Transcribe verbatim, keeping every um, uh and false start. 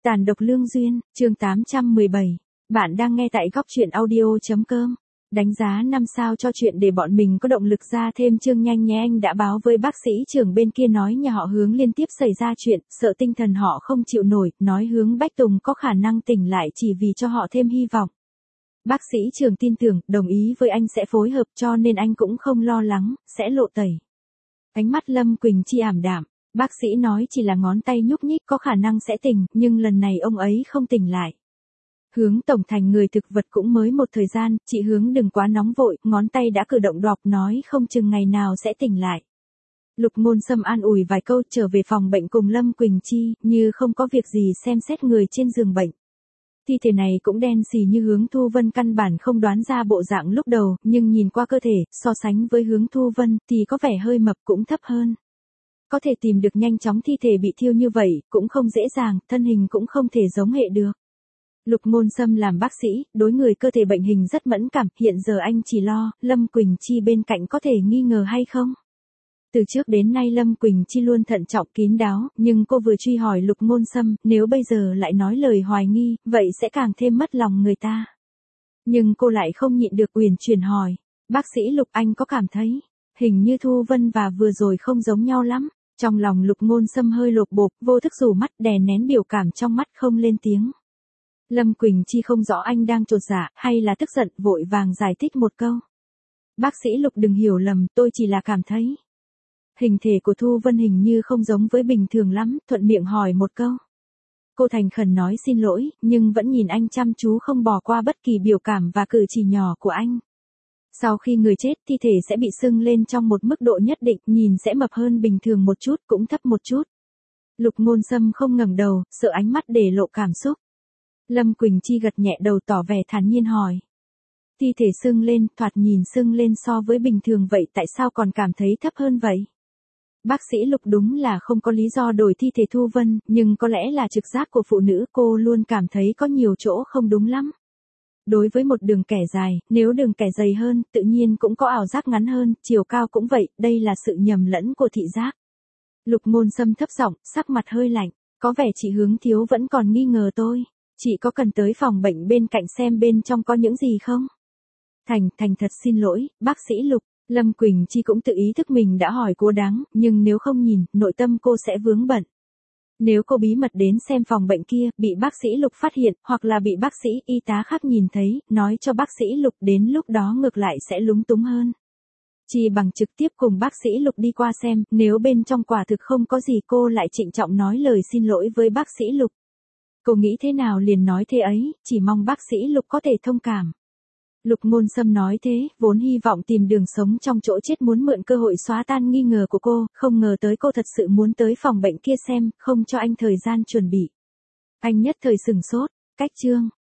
Tàn độc lương duyên, chương tám trăm mười bảy. Bạn đang nghe tại góc truyện audio.com. Đánh giá năm sao cho chuyện để bọn mình có động lực ra thêm chương nhanh nhé. Anh đã báo với bác sĩ trưởng bên kia nói nhà họ Hướng liên tiếp xảy ra chuyện, sợ tinh thần họ không chịu nổi, nói Hướng Bách Tùng có khả năng tỉnh lại chỉ vì cho họ thêm hy vọng. Bác sĩ trưởng tin tưởng, đồng ý với anh sẽ phối hợp cho nên anh cũng không lo lắng, sẽ lộ tẩy. Ánh mắt Lâm Quỳnh Chi ảm đạm. Bác sĩ nói chỉ là ngón tay nhúc nhích có khả năng sẽ tỉnh, nhưng lần này ông ấy không tỉnh lại. Hướng tổng thành người thực vật cũng mới một thời gian, chị Hướng đừng quá nóng vội, ngón tay đã cử động đọc nói không chừng ngày nào sẽ tỉnh lại. Lục Ngôn Sâm an ủi vài câu trở về phòng bệnh cùng Lâm Quỳnh Chi, như không có việc gì xem xét người trên giường bệnh. Thi thể này cũng đen xì như Hướng Thu Vân, căn bản không đoán ra bộ dạng lúc đầu, nhưng nhìn qua cơ thể, so sánh với Hướng Thu Vân thì có vẻ hơi mập cũng thấp hơn. Có thể tìm được nhanh chóng thi thể bị thiêu như vậy, cũng không dễ dàng, thân hình cũng không thể giống hệ được. Lục Ngôn Sâm làm bác sĩ, đối người cơ thể bệnh hình rất mẫn cảm, hiện giờ anh chỉ lo, Lâm Quỳnh Chi bên cạnh có thể nghi ngờ hay không. Từ trước đến nay Lâm Quỳnh Chi luôn thận trọng kín đáo, nhưng cô vừa truy hỏi Lục Ngôn Sâm, nếu bây giờ lại nói lời hoài nghi, vậy sẽ càng thêm mất lòng người ta. Nhưng cô lại không nhịn được uyển chuyển hỏi, bác sĩ Lục anh có cảm thấy, hình như Thu Vân và vừa rồi không giống nhau lắm. Trong lòng Lục Ngôn Sâm hơi lột bột, vô thức rủ mắt đè nén biểu cảm trong mắt không lên tiếng. Lâm Quỳnh Chi không rõ anh đang chột dạ hay là tức giận, vội vàng giải thích một câu. Bác sĩ Lục đừng hiểu lầm, tôi chỉ là cảm thấy. Hình thể của Thu Vân hình như không giống với bình thường lắm, thuận miệng hỏi một câu. Cô thành khẩn nói xin lỗi, nhưng vẫn nhìn anh chăm chú không bỏ qua bất kỳ biểu cảm và cử chỉ nhỏ của anh. Sau khi người chết, thi thể sẽ bị sưng lên trong một mức độ nhất định, nhìn sẽ mập hơn bình thường một chút, cũng thấp một chút. Lục Ngôn Sâm không ngẩng đầu, sợ ánh mắt để lộ cảm xúc. Lâm Quỳnh Chi gật nhẹ đầu tỏ vẻ thản nhiên hỏi. Thi thể sưng lên, thoạt nhìn sưng lên so với bình thường vậy tại sao còn cảm thấy thấp hơn vậy? Bác sĩ Lục đúng là không có lý do đổi thi thể Thu Vân, nhưng có lẽ là trực giác của phụ nữ, cô luôn cảm thấy có nhiều chỗ không đúng lắm. Đối với một đường kẻ dài, nếu đường kẻ dày hơn, tự nhiên cũng có ảo giác ngắn hơn, chiều cao cũng vậy, đây là sự nhầm lẫn của thị giác. Lục Ngôn Sâm thấp giọng, sắc mặt hơi lạnh, có vẻ chị Hướng thiếu vẫn còn nghi ngờ tôi. Chị có cần tới phòng bệnh bên cạnh xem bên trong có những gì không? Thành, thành thật xin lỗi, bác sĩ Lục. Lâm Quỳnh Chi cũng tự ý thức mình đã hỏi cố đáng, nhưng nếu không nhìn, nội tâm cô sẽ vướng bận. Nếu cô bí mật đến xem phòng bệnh kia, bị bác sĩ Lục phát hiện, hoặc là bị bác sĩ y tá khác nhìn thấy, nói cho bác sĩ Lục, đến lúc đó ngược lại sẽ lúng túng hơn. Chỉ bằng trực tiếp cùng bác sĩ Lục đi qua xem, nếu bên trong quả thực không có gì cô lại trịnh trọng nói lời xin lỗi với bác sĩ Lục. Cô nghĩ thế nào liền nói thế ấy, chỉ mong bác sĩ Lục có thể thông cảm. Lục Ngôn Sâm nói thế, vốn hy vọng tìm đường sống trong chỗ chết, muốn mượn cơ hội xóa tan nghi ngờ của cô, không ngờ tới cô thật sự muốn tới phòng bệnh kia xem, không cho anh thời gian chuẩn bị. Anh nhất thời sửng sốt, cách chương.